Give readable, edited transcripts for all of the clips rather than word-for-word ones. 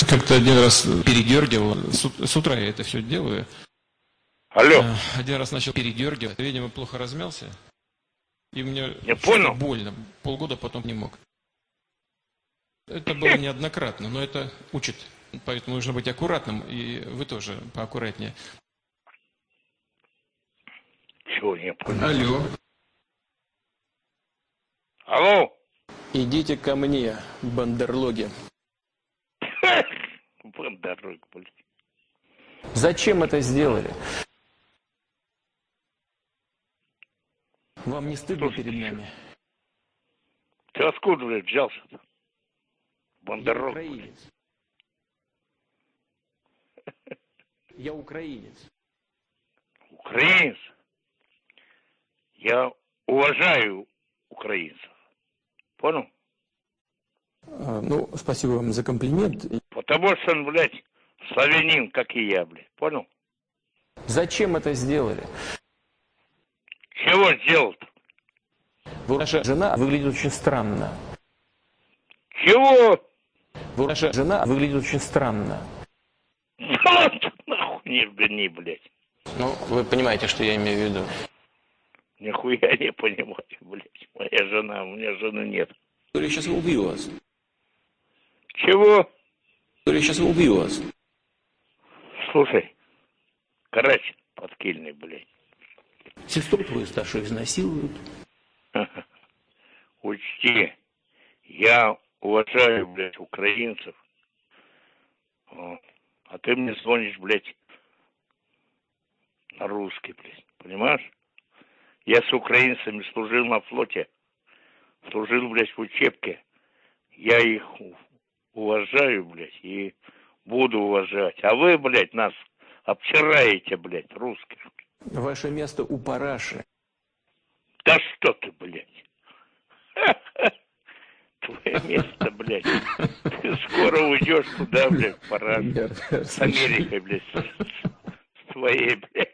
Как-то один раз передергивал. С утра я это все делаю. Алло. Один раз начал передергивать. Видимо, плохо размялся. И мне Я понял. больно. Полгода потом не мог. Это было неоднократно, но это учит. Поэтому нужно быть аккуратным. И вы тоже поаккуратнее. Чего не понял? Алло. Алло. Идите ко мне, бандерлоги. Бандерлог, блядь. Зачем это сделали? Вам не стыдно перед нами? Ты откуда, блядь, взялся-то? Я Бандерлог. украинец. Я украинец. Украинец? Я уважаю украинцев. Понял? Ну, спасибо вам за комплимент. Потому что он, блядь, славянин, как и я, блядь. Понял? Зачем это сделали? Чего сделал-то? Ваша жена выглядит очень странно. Чего? Ваша жена выглядит очень странно. Да ладно, нахуй не гони, блядь. Ну, вы понимаете, что я имею в виду. Нихуя не понимаю, блядь. Моя жена, у меня жены нет. Я сейчас убью вас. Чего? Я сейчас убью вас. Слушай, карась подкильный, блядь. Сестру твою старшую изнасилуют. Учти, я уважаю, блядь, украинцев. А ты мне звонишь, блядь, на русский, блядь. Понимаешь? Я с украинцами служил на флоте. Служил, блядь, в учебке. Я их уважаю, блядь, и буду уважать. А вы, блядь, нас обсираете, блядь, русских. Ваше место у параши. Да что ты, блядь. Твое место, блядь. Ты скоро уйдешь туда, блядь, в параш. С Америкой, блядь. С твоей, блядь.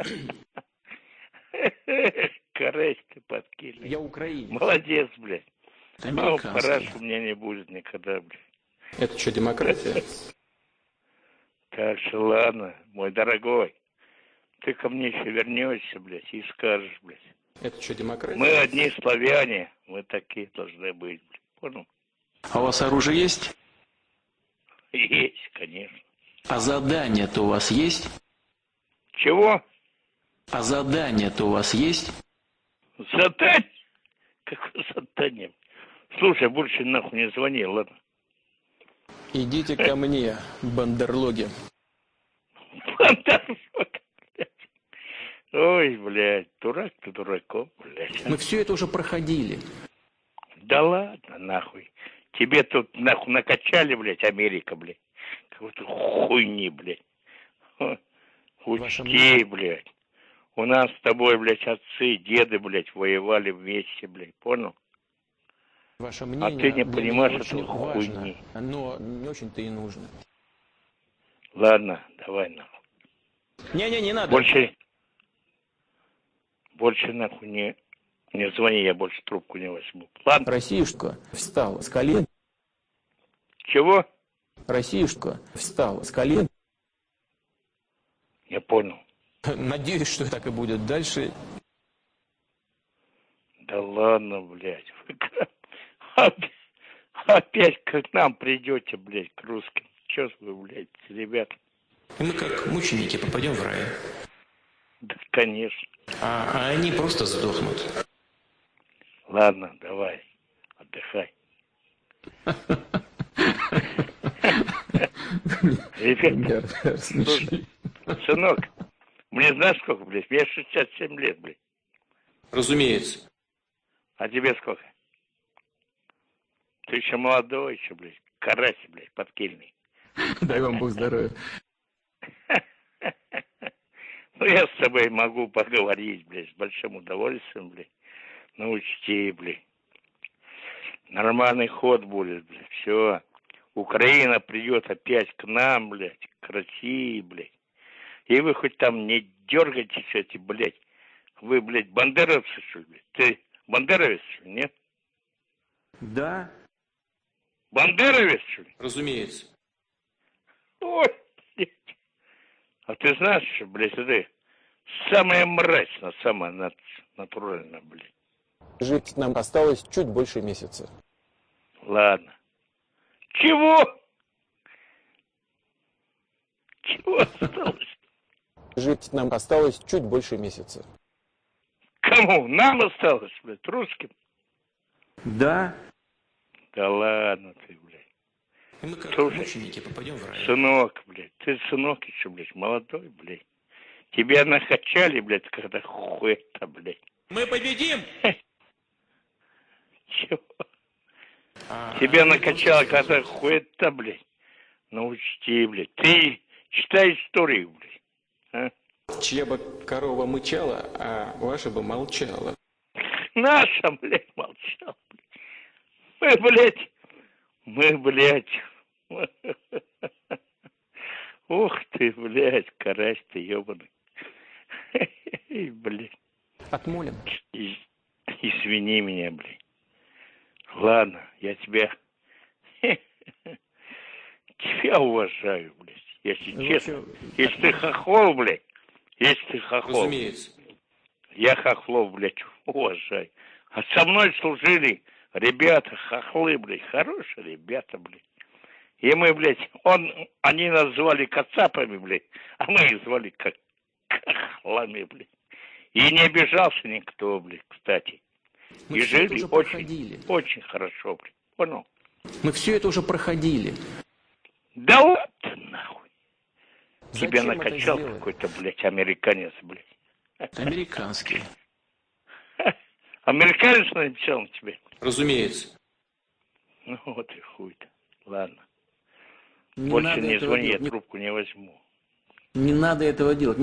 Карась ты подкинул. Я украинец. Молодец, блядь. Но Американский. параш у меня не будет никогда, блядь. Это что, демократия? Так что ладно, мой дорогой. Ты ко мне еще вернешься, блядь, и скажешь, блядь. Это что, демократия? Мы одни славяне, мы такие должны быть, блядь. Понял? А у вас оружие есть? Есть, конечно. А задание-то у вас есть? Чего? А задание-то у вас есть? Задание? Какое задание? Слушай, больше нахуй не звони, ладно? Идите ко мне, бандерлоги. Бандерлог, блядь. Ой, блядь, дурак ты дураком, блядь. Мы все это уже проходили. Да ладно, нахуй. Тебе тут, нахуй, накачали, блядь, Америка, блядь. Какой-то хуйни, блядь. Учти, блядь. У нас с тобой, блядь, отцы, деды, блядь, воевали вместе, блядь, понял? Ваше А мнение ты не для понимаешь, меня это очень важно, хуйни. но не очень-то и нужно. Ладно, давай, нахуй. Не надо. Больше, нахуй, не звони, я больше трубку не возьму. Ладно? Россиюшка встала с колен. Чего? Россиюшка встала с колен. Я понял. Надеюсь, что так и будет дальше. Да ладно, блядь. Опять к нам придете, блядь, к русским. Чё вы, блядь, ребят? Мы как мученики попадем в рай. Да, конечно. А они просто сдохнут. Ладно, давай, отдыхай. Ребят, слушай, сынок, мне знаешь сколько, блядь? Мне 67 лет, блядь. Разумеется. А тебе сколько? Ты еще молодой, еще, блядь. Карась, блядь, подкильный. Дай вам Бог здоровья. Ну, я с тобой могу поговорить, блядь, с большим удовольствием, блядь. Ну, учти, блядь. Нормальный ход будет, блядь. Все. Украина придет опять к нам, блядь, к России, блядь. И вы хоть там не дергайтесь эти, блядь. Вы, блядь, бандеровцы, что ли, блядь? Ты бандеровец, что ли, нет? Да. Бандеровец, что ли? Разумеется. Ой, блядь. А ты знаешь, что, блядь, это самая мразь, самая натуральная, блядь. Жить нам осталось чуть больше месяца. Ладно. Чего? Чего осталось? Жить нам осталось чуть больше месяца. Кому? Нам осталось, блядь, русским? Да. Да ладно ты, блядь. И мы как Слушай, мученики попадем в рай. сынок, блядь, ты сынок еще, блядь, молодой, блядь. Тебя накачали, блядь, когда хуй-то, блядь. Мы победим! Чего? Тебя накачало, когда хуй-то, блядь. Ну учти, блядь. Ты читай историю, блядь. А? Чья бы корова мычала, а ваша бы молчала. Наша, блядь, молчал, блядь. Мы, блядь. Ух ты, блядь, карась ты, ебаный. Блядь. Отмолим. Извини меня, блядь. Ладно, я тебя уважаю, блядь. Если честно. Если ты хохол, блядь. Если ты хохол. Разумеется. Я хохлов, блядь, уважаю. А со мной служили ребята, хохлы, блядь, хорошие ребята, блядь. И мы, блядь, они нас звали кацапами, блядь, а мы их звали как хохлами, блядь. И не обижался никто, блядь, кстати. Мы и все жили это уже очень, проходили. очень хорошо, блядь. Понял? Мы все это уже проходили. Да вот ты нахуй. Зачем Тебя это накачал сделали? какой-то, блядь, американец, блядь. Американский. Американец написал на тебе? Разумеется. Ну вот и хуй-то. Ладно. Не Больше надо не этого звони, делать. я трубку не возьму. Не надо этого делать.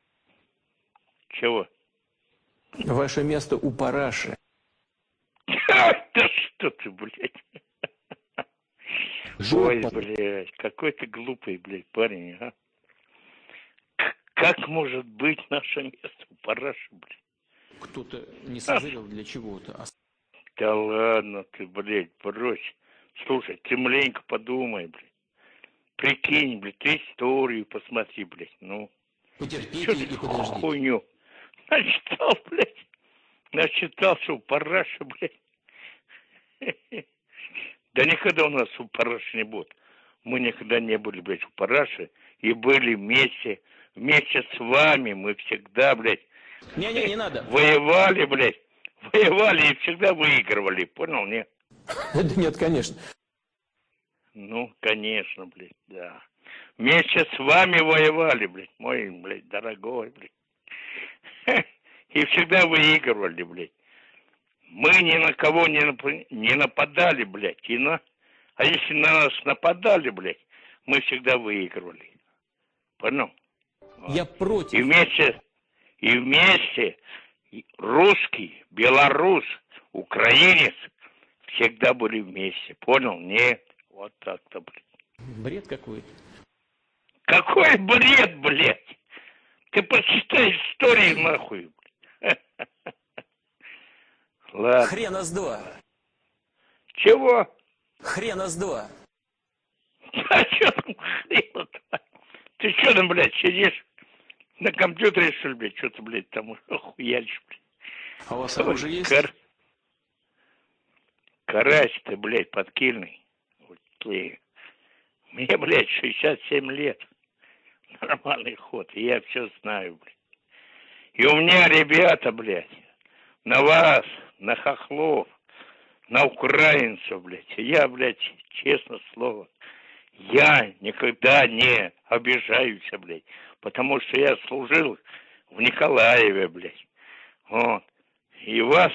Чего? Ваше место у параши. Да что ты, блядь. Ой, Жопа. блядь, какой ты глупый, блядь, парень, а? Как может быть наше место у параши, блядь? Кто-то не созрел для чего-то. Да ладно ты, блядь, брось. Слушай, ты маленько подумай, блядь. Прикинь, блядь, ты историю посмотри, блядь, ну. Потерпите Что и ты подождите. хуйню начитал, блядь? Начитался у параши, блядь. Да никогда у нас у параши не будет. Мы никогда не были, блядь, у параши. И были вместе с вами. Мы всегда, блядь, Не надо. воевали, блядь. Воевали и всегда выигрывали. Понял, нет? Да нет, конечно. Ну, конечно, блядь, да. Вместе с вами воевали, блядь, мой, блядь, дорогой, блядь. И всегда выигрывали, блядь. Мы ни на кого не нападали, блядь. А если на нас нападали, блядь, мы всегда выигрывали. Понял? Вот. Я против. И вместе русский, белорус, украинец всегда были вместе. Понял? Нет. Вот так-то, блядь. Бред какой-то. Какой бред, блядь? Ты почитай истории, нахуй. Ладно. Хрена с два. Чего? Хрена с два. А что там хрена-то? Ты что там, блядь, сидишь на компьютере, что ли, блядь? Что ты, блядь, там охуялишь, блядь? А у вас оружие есть? Карась ты, блядь, подкильный. Вот ты. Мне, блядь, 67 лет. Нормальный ход. И я все знаю, блядь. И у меня ребята, блядь, на вас, на хохлов, на украинцев, блядь. Я, блядь, честно слово, я никогда не обижаюсь, блядь. Потому что я служил в Николаеве, блядь. Вот. И ваш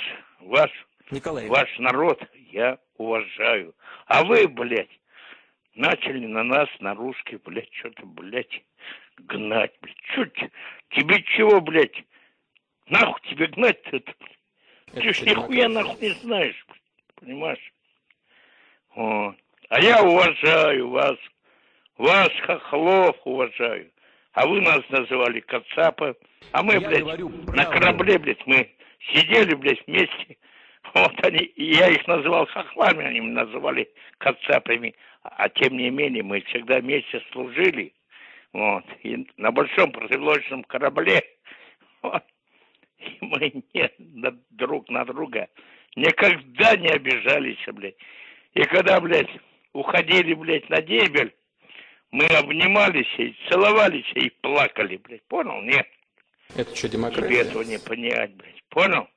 народ я уважаю. А вы, блядь, начали на нас, на русских, блядь, что-то, блядь, гнать, блядь. Тебе чего, блядь? Нахуй тебе гнать-то, блядь? Ты ж нихуя нахуй не знаешь, блядь. Понимаешь? Вот. А я уважаю вас. Вас, хохлов, уважаю. А вы нас называли кацапы. А мы, блядь, на корабле, блядь, мы сидели, блядь, вместе. Вот они, я их называл хохлами, они меня называли кацапами. А тем не менее, мы всегда вместе служили. Вот. И на большом противоположном корабле. Вот. И мы друг на друга никогда не обижались, блядь. И когда, блядь, уходили, блядь, на дебель, мы обнимались и целовались и плакали, блядь. Понял? Нет. Это что, Тебе демократия? этого не понять, блядь. Понял?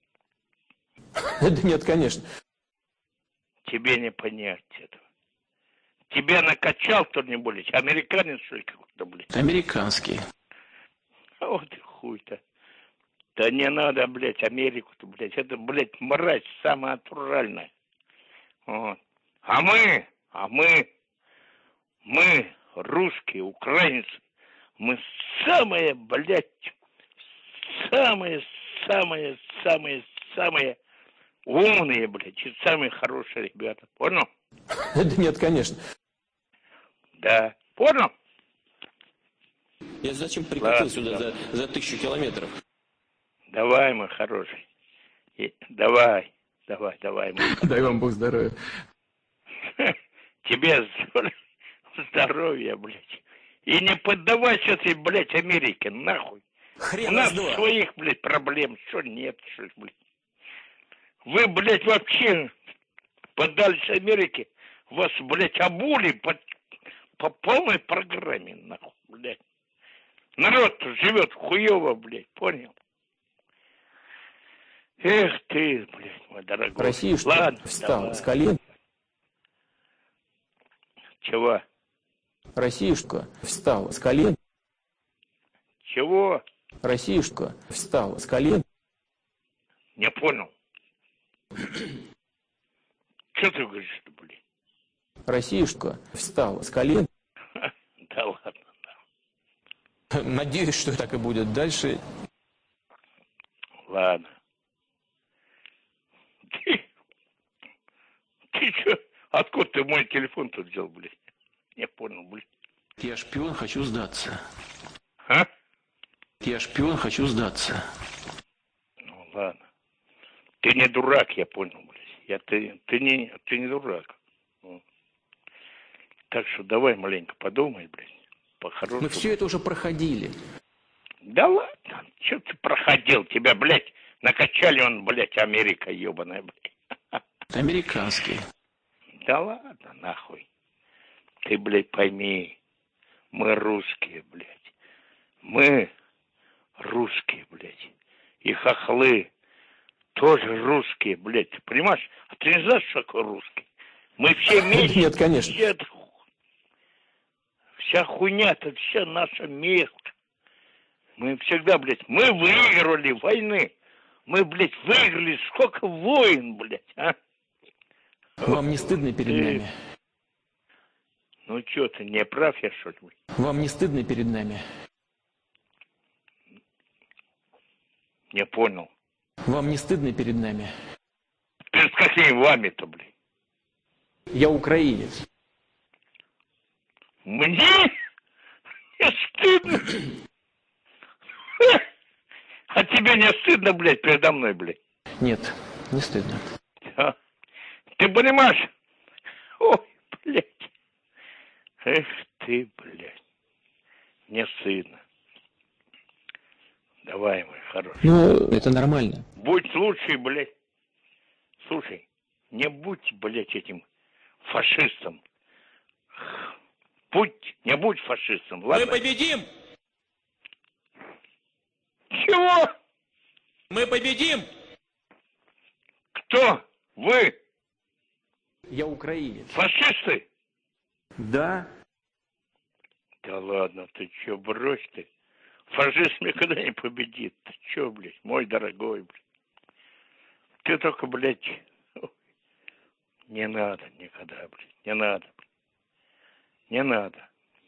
Да нет, конечно. Тебе не понять этого. Тебя накачал кто-нибудь? Американец, что ли, какой-то, блядь? Американский. А вот и хуй-то. Да не надо, блядь, Америку-то, блядь. Это, блядь, мразь самая натуральная. Вот. А мы, русские, украинцы, мы самые, блядь, самые умные, блядь, и самые хорошие ребята. Понял? Да нет, конечно. Да. Понял? Я зачем прикатил Ладно, сюда давай. за 1000 километров? Давай, мой хороший. Давай, мой Дай вам Бог здоровья. Тебе здоровья, блядь. И не поддавайся этой, блядь, Америке, нахуй. Хрен У нас раз два. своих, блядь, проблем. Что нет, что ли, блядь. Вы, блядь, вообще поддались Америке. Вас, блядь, обули по полной программе, нахуй, блядь. Народ живет хуево, блядь, понял? Эх ты, блядь, мой дорогой. Россия что? Ладно, Встала давай. с колен. Чего? Россиюшка встала с колен. Чего? Россиюшка встала с колен. Не понял. Что ты говоришь-то, блядь? Россиюшка встала с колен. Да ладно. Надеюсь, что так и будет дальше. Ладно. Ты что? Откуда ты мой телефон тут взял, блядь? Не понял, блядь. Я шпион, хочу сдаться. А? Я шпион, хочу сдаться. Ну ладно. Ты не дурак, я понял, блядь. Ты не дурак. Ну. Так что давай маленько подумай, блядь. По-хорошему. Мы все это уже проходили. Да ладно. Че ты проходил? Тебя, блядь, накачали он, блядь, Америка ебаная, блядь. Американский. Да ладно, нахуй. Ты, блядь, пойми. Мы русские, блядь. Мы русские, блядь. И хохлы тоже русские, блядь. Ты понимаешь? А ты не знаешь, что такое русский? Мы все вместе. Нет, конечно. Вся хуйня, это все наша месть. Мы всегда, блядь, мы выиграли войны. Мы, блядь, выиграли сколько войн, блядь, а? Вам не стыдно перед нами? Ну что, ты не прав, я что ли? Вам не стыдно перед нами? Не понял. Вам не стыдно перед нами? Перед какими вами-то, блядь? Я украинец. Мне не стыдно. А тебе не стыдно, блядь, передо мной, блядь? Нет, не стыдно. А? Ты понимаешь? Ой, блядь. Эх ты, блядь. Не стыдно. Давай, мой хороший. Ну, это нормально. Будь лучше, блядь. Слушай, не будь, блядь, этим фашистом. Не будь фашистом, ладно? Мы победим! Чего? Мы победим! Кто? Вы? Я украинец. Фашисты? Да. Да ладно, ты чё, брось ты. Фашизм никогда не победит. Ты чё, блядь, мой дорогой, блядь. Ты только, блядь, не надо никогда, блядь, не надо, блядь. Не надо.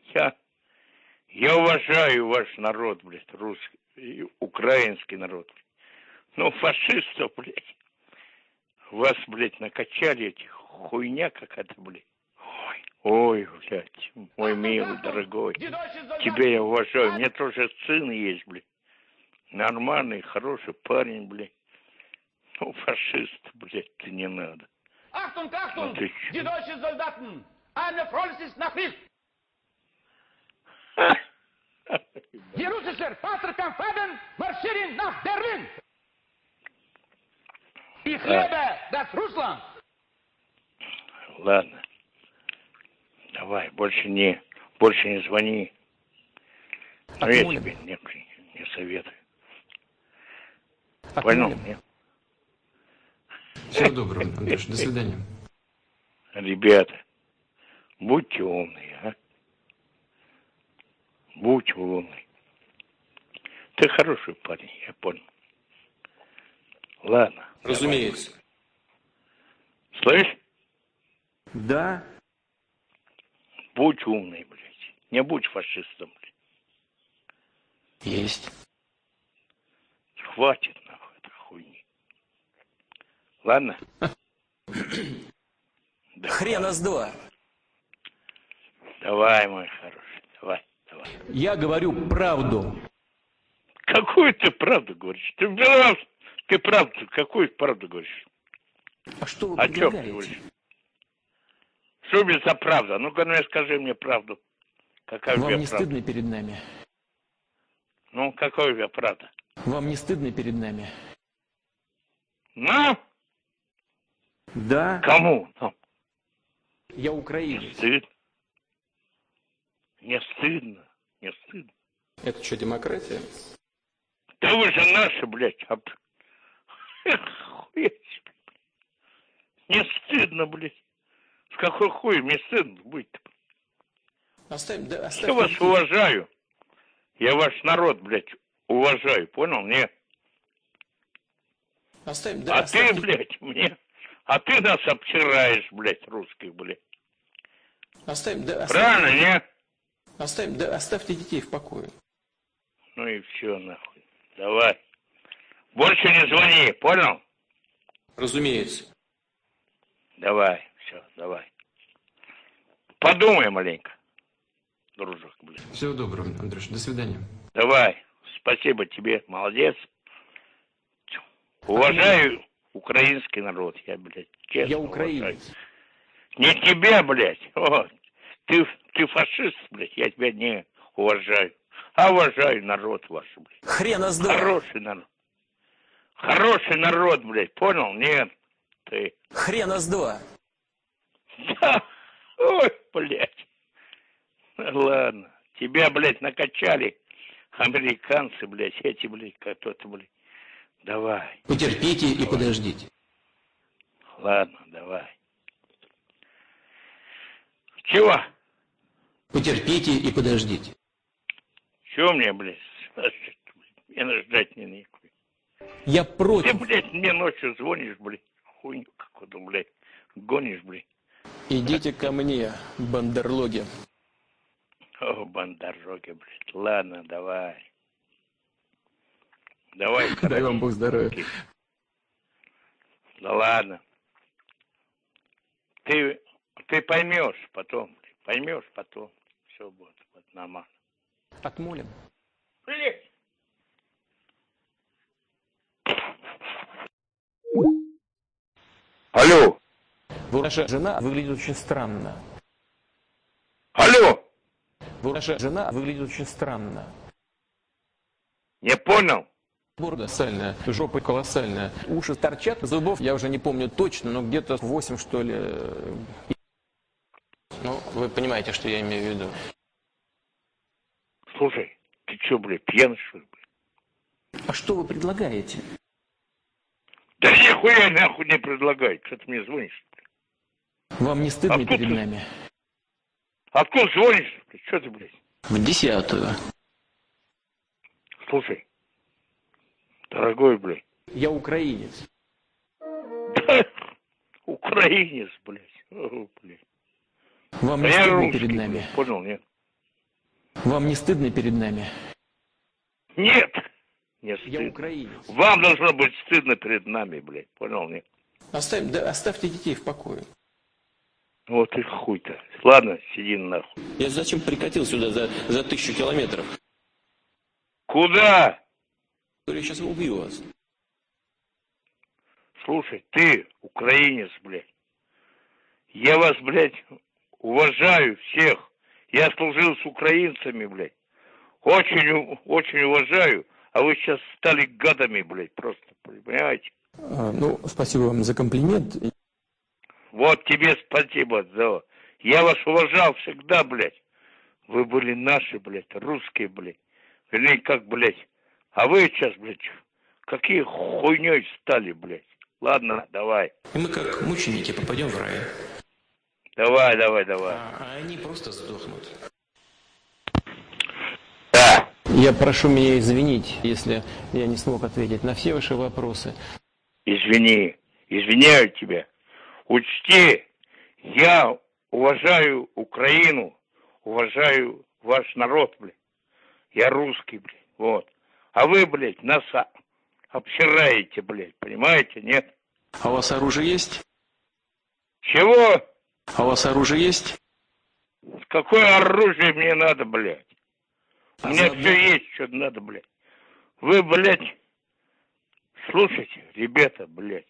Я уважаю ваш народ, блядь, русский, украинский народ. Но фашистов, блядь, вас, блядь, накачали эти хуйня какая-то, блядь. Ой, блядь, мой милый, дорогой. Тебя я уважаю. У меня тоже сын есть, блядь. Нормальный, хороший парень, блядь. Ну, фашист, блядь, ты не надо. Achtung, Ну, Achtung! ты чё? Die deutschen Soldaten Eine Freude ist Nachricht. Die russische Vaterkampfwagen marschieren nach Berlin. Ich liebe das Russland. Ладно. Давай, больше не звони. Но я тебе не советую. Понял? Нет? Всего доброго, Андрюш. До свидания. Ребята, будьте умные, а? Будь умный. Ты хороший парень, я понял. Ладно. Разумеется. Давай. Слышь? Да. Будь умный, блядь. Не будь фашистом, блядь. Есть. Хватит, нахуй, этой хуйни. Ладно? Хрена с два. Давай, мой хороший, давай. Я говорю правду. Какую ты правду говоришь? Ты правду, какую правду говоришь? А что вы О чем ты предлагаете? говоришь? Что мне за правда? Ну-ка, скажи мне правду. Какая у Вам тебя не правда? стыдно перед нами? Ну, какая у тебя правда? Вам не стыдно перед нами? Ну? Да. Кому? Ну, Я украинец. стыдно. Не стыдно. Не стыдно. Это что, демократия? Да вы же наши, блядь. Охуеть. Не стыдно, блядь. С какой хуй мне стыдно быть-то? Оставим, да, Я оставьте вас детей. уважаю. Я ваш народ, блядь, уважаю. Понял? Нет. Оставим, да, А ты, оставьте... блядь, мне... А ты нас обсираешь, блядь, русских, блядь. Оставим, да, Правильно, нет? оставим, да, оставьте детей в покое. Ну и все, нахуй. Давай. Больше не звони, понял? Разумеется. Давай, все, давай. Подумай маленько, дружок, блядь. Всего доброго, Андрюш. До свидания. Давай. Спасибо тебе, молодец. Уважаю украинский народ, я, блядь, честно Я уважаю. украинец. Не тебя, блядь. О, ты фашист, блядь, я тебя не уважаю. А уважаю народ ваш, блядь. Хрена с два. Хороший народ. Хороший народ, блядь, понял? Нет, ты. Хрена с два. Да. Ой, блядь. Ладно. Тебя, блядь, накачали американцы, блядь, эти, блядь, кто-то, блядь. Давай. Потерпите и подождите. Ладно, давай. Чего? Потерпите и подождите. Чего мне, блядь, спрашивать? Мне ждать не никакой. Я Ты, против. блядь, мне ночью звонишь, блядь, хуйню какую-то, блядь, гонишь, блядь. Идите ко мне, бандерлоги. О, бандажоги, блядь. Ладно, давай. Давай, Дай вам Бог здоровья. Да ладно. Ты поймешь потом, блядь, поймешь потом. Все будет, вот нормально. Отмолим. Блядь. Алло. Ваша жена выглядит очень странно. Алло. Ваша жена выглядит очень странно. Не понял? Борода сальная, жопа колоссальная. Уши торчат, зубов я уже не помню точно, но где-то 8, что ли. Ну, вы понимаете, что я имею в виду. Слушай, ты что, блядь, пьяный, что ли, блядь? А что вы предлагаете? Да нихуя нахуй не предлагай. Что ты мне звонишь? Вам не стыдно тут перед ты- нами? Откуда звонишь? Что ты, блядь? В 10-ю. Слушай, дорогой, блядь. Я украинец. Да, украинец, блядь. О, блядь. Вам А не я стыдно русский, перед нами? блядь, понял, нет? Вам не стыдно перед нами? Нет, не Я стыдно. украинец. Вам должно быть стыдно перед нами, блядь, понял, нет? Оставим, да, оставьте детей в покое. Вот и хуй-то. Ладно, сиди нахуй. Я зачем прикатил сюда за 1000 километров? Куда? Я сейчас убью вас. Слушай, ты украинец, блядь. Я вас, блядь, уважаю всех. Я служил с украинцами, блядь. Очень, очень уважаю. А вы сейчас стали гадами, блядь, просто, понимаете? Ну, спасибо вам за комплимент. Вот тебе спасибо за... Я вас уважал всегда, блядь. Вы были наши, блядь, русские, блядь. Вернее, как, блядь. А вы сейчас, блядь, какие хуйней стали, блядь. Ладно, давай. И мы как мученики попадем в рай. Давай. А они просто сдохнут. Да. Я прошу меня извинить, если я не смог ответить на все ваши вопросы. Извини. Извиняю тебя. Учти, я уважаю Украину, уважаю ваш народ, блядь. Я русский, блядь, вот. А вы, блядь, нас обсираете, блядь, понимаете, нет? А у вас оружие есть? Чего? А у вас оружие есть? Какое оружие мне надо, блядь? У меня заодно- все есть, что надо, блядь. Вы, блядь, слушайте, ребята, блядь.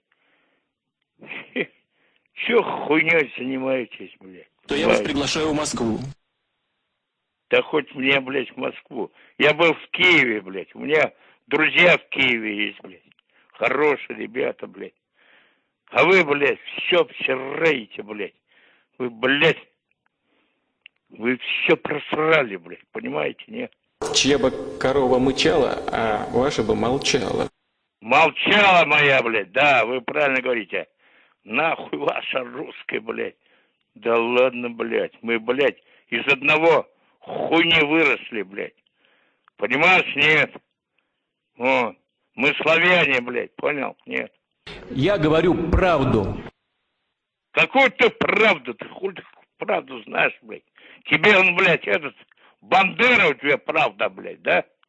Че хуйней занимаетесь, блядь? То я вас Понимаете? приглашаю в Москву. Да хоть мне, блядь, в Москву. Я был в Киеве, блядь. У меня друзья в Киеве есть, блядь. Хорошие ребята, блядь. А вы, блядь, все обсираете, блядь. Вы, блядь, вы все просрали, блядь. Понимаете, нет? Чья бы корова мычала, а ваша бы молчала. Молчала моя, блядь. Да, вы правильно говорите. Нахуй ваша русская, блядь. Да ладно, блядь. Мы, блядь, из одного хуйни выросли, блядь. Понимаешь, нет? О, мы славяне, блядь, понял? Нет. Я говорю правду. Какую ты правду? Ты хуй ты правду знаешь, блядь? Тебе он, блядь, этот... Бандера у тебя правда, блядь, да?